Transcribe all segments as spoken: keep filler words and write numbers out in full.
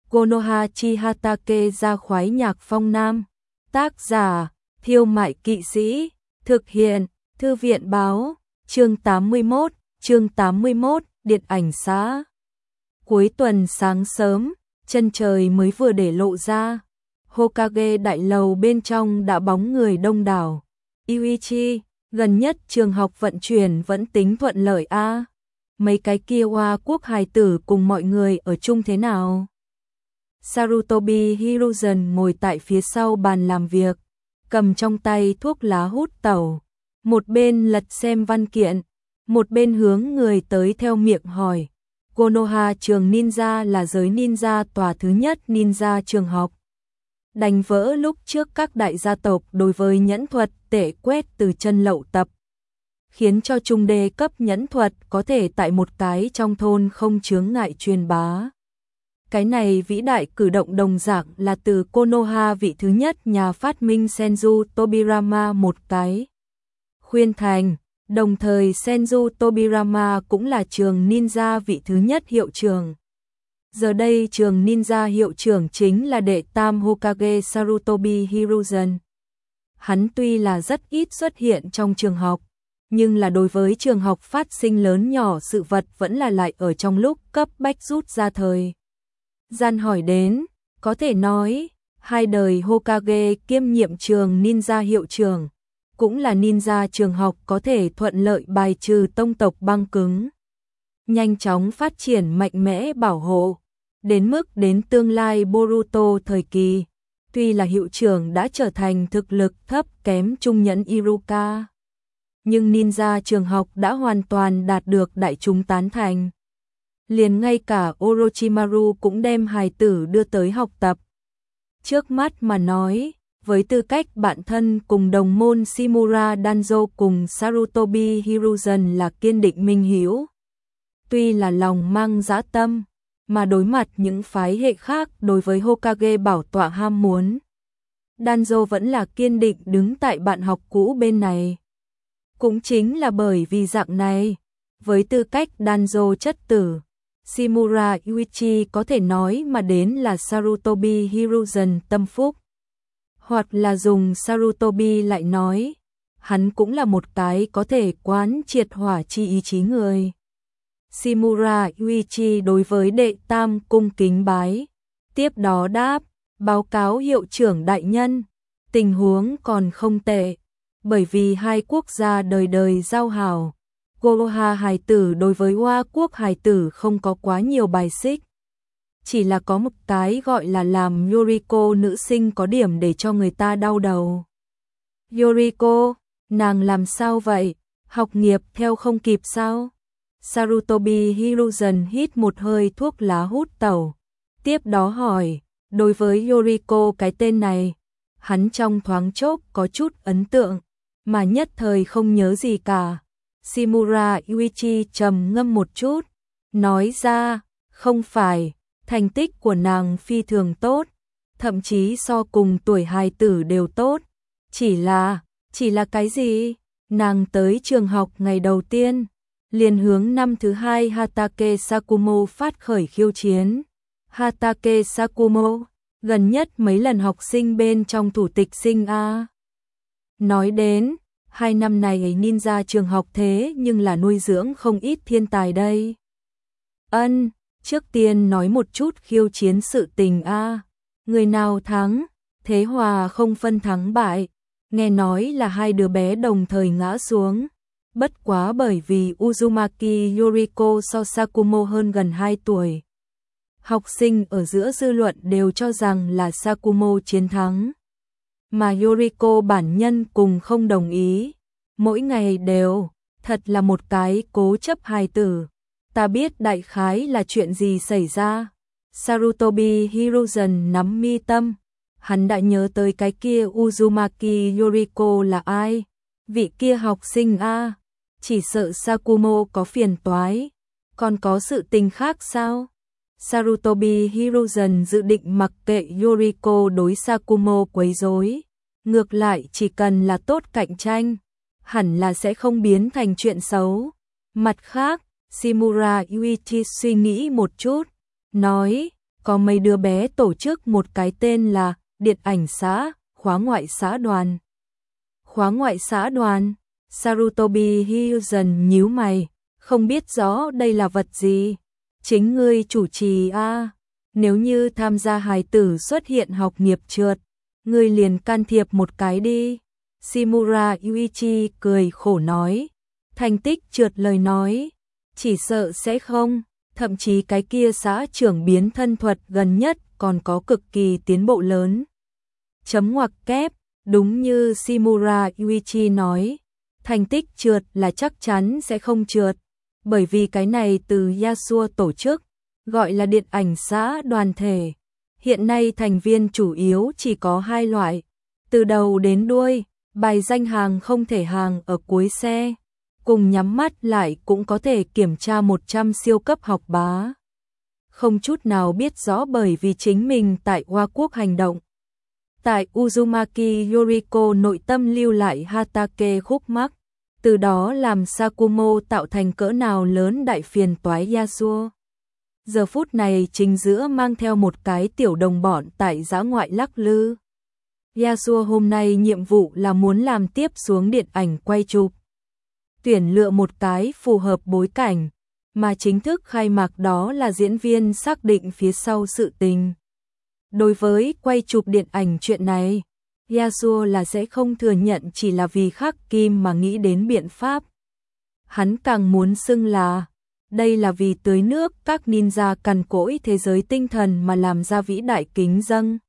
Konoha Chihatake ra khoái nhạc phong nam. Tác giả, Thiêu Mại Kỵ Sĩ. Thực hiện, Thư viện báo. Chương tám mươi mốt, chương tám mươi mốt, điện ảnh xã. Cuối tuần sáng sớm, chân trời mới vừa để lộ ra. Hokage đại lầu bên trong đã bóng người đông đảo. Yuichi, gần nhất trường học vận chuyển vẫn tính thuận lợi a. À? Mấy cái kia Hoa quốc hài tử cùng mọi người ở chung thế nào? Sarutobi Hiruzen ngồi tại phía sau bàn làm việc, cầm trong tay thuốc lá hút tẩu, một bên lật xem văn kiện, một bên hướng người tới theo miệng hỏi. Konoha trường ninja là giới ninja tòa thứ nhất ninja trường học. Đánh vỡ lúc trước các đại gia tộc đối với nhẫn thuật tể quét từ chân lậu tập, khiến cho trung đê cấp nhẫn thuật có thể tại một cái trong thôn không chướng ngại truyền bá. Cái này vĩ đại cử động đồng dạng là từ Konoha vị thứ nhất nhà phát minh Senju Tobirama một cái khuyên thành, đồng thời Senju Tobirama cũng là trường ninja vị thứ nhất hiệu trưởng. Giờ đây trường ninja hiệu trưởng chính là đệ tam Hokage Sarutobi Hiruzen. Hắn tuy là rất ít xuất hiện trong trường học, nhưng là đối với trường học phát sinh lớn nhỏ sự vật vẫn là lại ở trong lúc cấp bách rút ra thời gian hỏi đến. Có thể nói, hai đời Hokage kiêm nhiệm trường ninja hiệu trưởng, cũng là ninja trường học có thể thuận lợi bài trừ tông tộc băng cứng, nhanh chóng phát triển mạnh mẽ bảo hộ, đến mức đến tương lai Boruto thời kỳ, tuy là hiệu trưởng đã trở thành thực lực thấp kém trung nhẫn Iruka, nhưng ninja trường học đã hoàn toàn đạt được đại chúng tán thành. Liền ngay cả Orochimaru cũng đem hài tử đưa tới học tập. Trước mắt mà nói, với tư cách bạn thân cùng đồng môn Shimura Danzo cùng Sarutobi Hiruzen là kiên định minh hữu. Tuy là lòng mang dã tâm, mà đối mặt những phái hệ khác đối với Hokage bảo tọa ham muốn, Danzo vẫn là kiên định đứng tại bạn học cũ bên này. Cũng chính là bởi vì dạng này, với tư cách Danzo chất tử, Shimura Yuichi có thể nói mà đến là Sarutobi Hiruzen tâm phúc. Hoặc là dùng Sarutobi lại nói, hắn cũng là một cái có thể quán triệt hỏa chi ý chí người. Shimura Yuichi đối với đệ tam cung kính bái, tiếp đó đáp, báo cáo hiệu trưởng đại nhân, tình huống còn không tệ, bởi vì hai quốc gia đời đời giao hảo. Konoha hài tử đối với Hoa quốc hài tử không có quá nhiều bài xích. Chỉ là có một cái gọi là làm Yoriko nữ sinh có điểm để cho người ta đau đầu. Yoriko, nàng làm sao vậy? Học nghiệp theo không kịp sao? Sarutobi Hiruzen hít một hơi thuốc lá hút tẩu, tiếp đó hỏi, đối với Yoriko cái tên này, hắn trong thoáng chốc có chút ấn tượng, mà nhất thời không nhớ gì cả. Shimura Yuichi trầm ngâm một chút, nói ra, không phải, thành tích của nàng phi thường tốt, thậm chí so cùng tuổi hài tử đều tốt, chỉ là, chỉ là cái gì? Nàng tới trường học ngày đầu tiên, liền hướng năm thứ hai Hatake Sakumo phát khởi khiêu chiến. Hatake Sakumo, gần nhất mấy lần học sinh bên trong thủ tịch sinh A. Nói đến, hai năm này ấy ninja trường học thế nhưng là nuôi dưỡng không ít thiên tài đây. Ân, trước tiên nói một chút khiêu chiến sự tình a. Người nào thắng, thế hòa không phân thắng bại. Nghe nói là hai đứa bé đồng thời ngã xuống. Bất quá bởi vì Uzumaki Yoriko so Sakumo hơn gần hai tuổi. Học sinh ở giữa dư luận đều cho rằng là Sakumo chiến thắng. Mà Yoriko bản nhân cùng không đồng ý. Mỗi ngày đều, thật là một cái cố chấp hài tử. Ta biết đại khái là chuyện gì xảy ra. Sarutobi Hiruzen nắm mi tâm. Hắn đã nhớ tới cái kia Uzumaki Yoriko là ai. Vị kia học sinh A. Chỉ sợ Sakumo có phiền toái. Còn có sự tình khác sao? Sarutobi Hiruzen dự định mặc kệ Yoriko đối Sakumo quấy rối. Ngược lại chỉ cần là tốt cạnh tranh, hẳn là sẽ không biến thành chuyện xấu. Mặt khác, Shimura Yuichi suy nghĩ một chút, nói, có mấy đứa bé tổ chức một cái tên là Điện ảnh xã, khóa ngoại xã đoàn. Khóa ngoại xã đoàn? Sarutobi Hyusen nhíu mày, không biết rõ đây là vật gì. Chính ngươi chủ trì a, nếu như tham gia hài tử xuất hiện học nghiệp trượt, ngươi liền can thiệp một cái đi. Shimura Yuichi cười khổ nói, thành tích trượt lời nói, chỉ sợ sẽ không, thậm chí cái kia xã trưởng biến thân thuật gần nhất còn có cực kỳ tiến bộ lớn. Chấm ngoặc kép, đúng như Shimura Yuichi nói, thành tích trượt là chắc chắn sẽ không trượt, bởi vì cái này từ Yasuo tổ chức, gọi là điện ảnh xã đoàn thể. Hiện nay thành viên chủ yếu chỉ có hai loại, từ đầu đến đuôi, bài danh hàng không thể hàng ở cuối xe, cùng nhắm mắt lại cũng có thể kiểm tra một trăm siêu cấp học bá. Không chút nào biết rõ bởi vì chính mình tại Hoa Quốc hành động. Tại Uzumaki Yoriko nội tâm lưu lại Hatake khúc mắc, từ đó làm Sakumo tạo thành cỡ nào lớn đại phiền toái Yasuo. Giờ phút này chính giữa mang theo một cái tiểu đồng bọn tại dã ngoại lắc lư. Yasuo hôm nay nhiệm vụ là muốn làm tiếp xuống điện ảnh quay chụp. Tuyển lựa một cái phù hợp bối cảnh, mà chính thức khai mạc đó là diễn viên xác định phía sau sự tình. Đối với quay chụp điện ảnh chuyện này, Yasuo là sẽ không thừa nhận chỉ là vì khắc kim mà nghĩ đến biện pháp. Hắn càng muốn xưng là, đây là vì tưới nước các ninja cằn cỗi thế giới tinh thần mà làm ra vĩ đại kính dâng.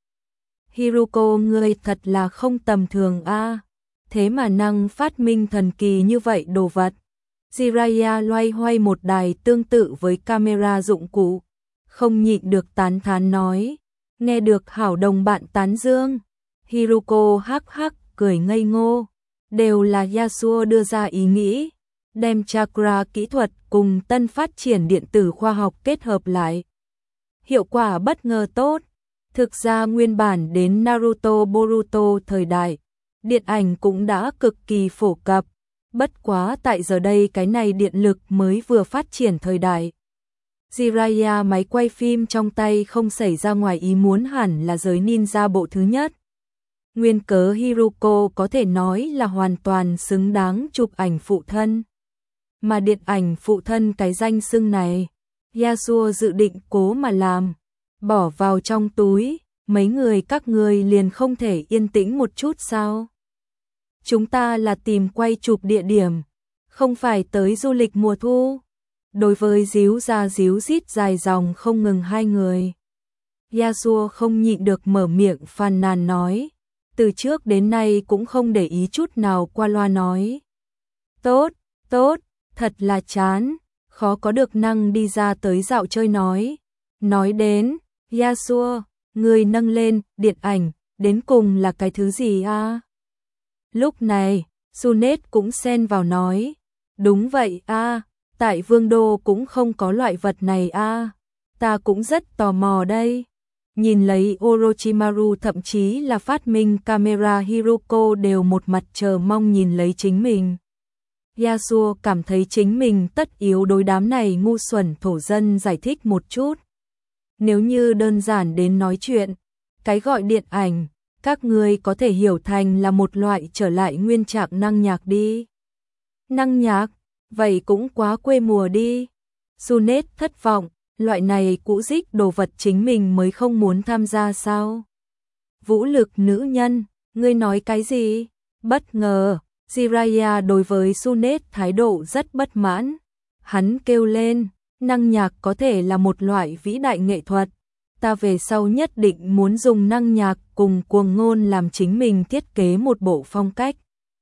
Hiruko ngươi thật là không tầm thường a, thế mà năng phát minh thần kỳ như vậy đồ vật. Jiraiya loay hoay một đài tương tự với camera dụng cụ, không nhịn được tán thán nói, nghe được hảo đồng bạn tán dương. Hiruko hắc hắc cười ngây ngô, đều là Yasuo đưa ra ý nghĩ, đem chakra kỹ thuật cùng tân phát triển điện tử khoa học kết hợp lại. Hiệu quả bất ngờ tốt. Thực ra nguyên bản đến Naruto Boruto thời đại, điện ảnh cũng đã cực kỳ phổ cập, bất quá tại giờ đây cái này điện lực mới vừa phát triển thời đại. Jiraiya máy quay phim trong tay không xảy ra ngoài ý muốn hẳn là giới ninja bộ thứ nhất. Nguyên cớ Hiruko có thể nói là hoàn toàn xứng đáng chụp ảnh phụ thân. Mà điện ảnh phụ thân cái danh xưng này, Yasuo dự định cố mà làm, bỏ vào trong túi, mấy người các người liền không thể yên tĩnh một chút sao? Chúng ta là tìm quay chụp địa điểm, không phải tới du lịch mùa thu. Đối với díu ra díu rít dài dòng không ngừng hai người, Yasuo không nhịn được mở miệng phàn nàn nói, từ trước đến nay cũng không để ý chút nào qua loa nói. Tốt, tốt, thật là chán, khó có được năng đi ra tới dạo chơi nói. Nói đến, Yasuo, người nâng lên, điện ảnh, đến cùng là cái thứ gì a? À? Lúc này, Sunet cũng xen vào nói, đúng vậy a, à, tại Vương Đô cũng không có loại vật này a, à, ta cũng rất tò mò đây. Nhìn lấy Orochimaru thậm chí là phát minh camera Hiruko đều một mặt chờ mong nhìn lấy chính mình. Yasuo cảm thấy chính mình tất yếu đối đám này ngu xuẩn thổ dân giải thích một chút. Nếu như đơn giản đến nói chuyện, cái gọi điện ảnh, các người có thể hiểu thành là một loại trở lại nguyên trạng năng nhạc đi. Năng nhạc, vậy cũng quá quê mùa đi. Sunet thất vọng, loại này cũ dích đồ vật chính mình mới không muốn tham gia sao. Vũ lực nữ nhân, ngươi nói cái gì? Bất ngờ, Jiraiya đối với Sunet thái độ rất bất mãn. Hắn kêu lên, năng nhạc có thể là một loại vĩ đại nghệ thuật. Ta về sau nhất định muốn dùng năng nhạc cùng cuồng ngôn làm chính mình thiết kế một bộ phong cách.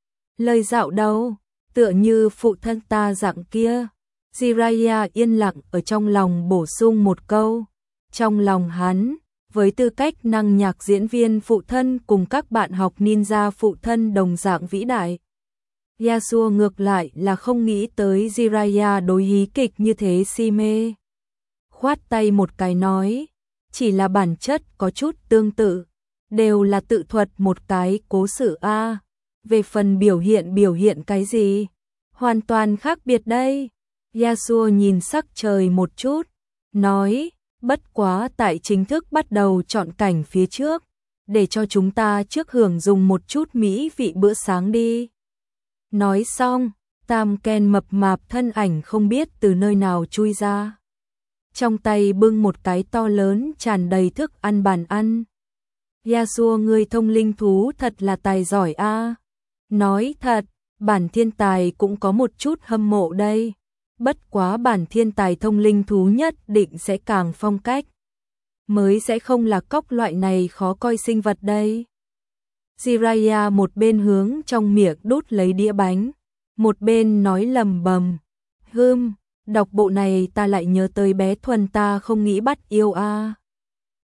Lời dạo đâu, tựa như phụ thân ta dạng kia. Jiraiya yên lặng ở trong lòng bổ sung một câu. Trong lòng hắn, với tư cách năng nhạc diễn viên phụ thân cùng các bạn học ninja phụ thân đồng dạng vĩ đại. Yasuo ngược lại là không nghĩ tới Jiraiya đối hí kịch như thế si mê. Khoát tay một cái nói, chỉ là bản chất có chút tương tự, đều là tự thuật một cái cố sự a. Về phần biểu hiện biểu hiện cái gì, hoàn toàn khác biệt đây. Yasuo nhìn sắc trời một chút, nói, Bất quá tại chính thức bắt đầu chọn cảnh phía trước, để cho chúng ta trước hưởng dùng một chút mỹ vị bữa sáng đi. Nói xong, Tam Ken mập mạp thân ảnh không biết từ nơi nào chui ra. Trong tay bưng một cái to lớn tràn đầy thức ăn bàn ăn. Yasuo, người thông linh thú thật là tài giỏi a. Nói thật, bản thiên tài cũng có một chút hâm mộ đây. Bất quá bản thiên tài thông linh thú nhất định sẽ càng phong cách. Mới sẽ không là cóc loại này khó coi sinh vật đây. Jiraiya một bên hướng trong miệng đút lấy đĩa bánh, một bên nói lầm bầm. Hừm, đọc bộ này ta lại nhớ tới bé Thuần ta không nghĩ bắt yêu a.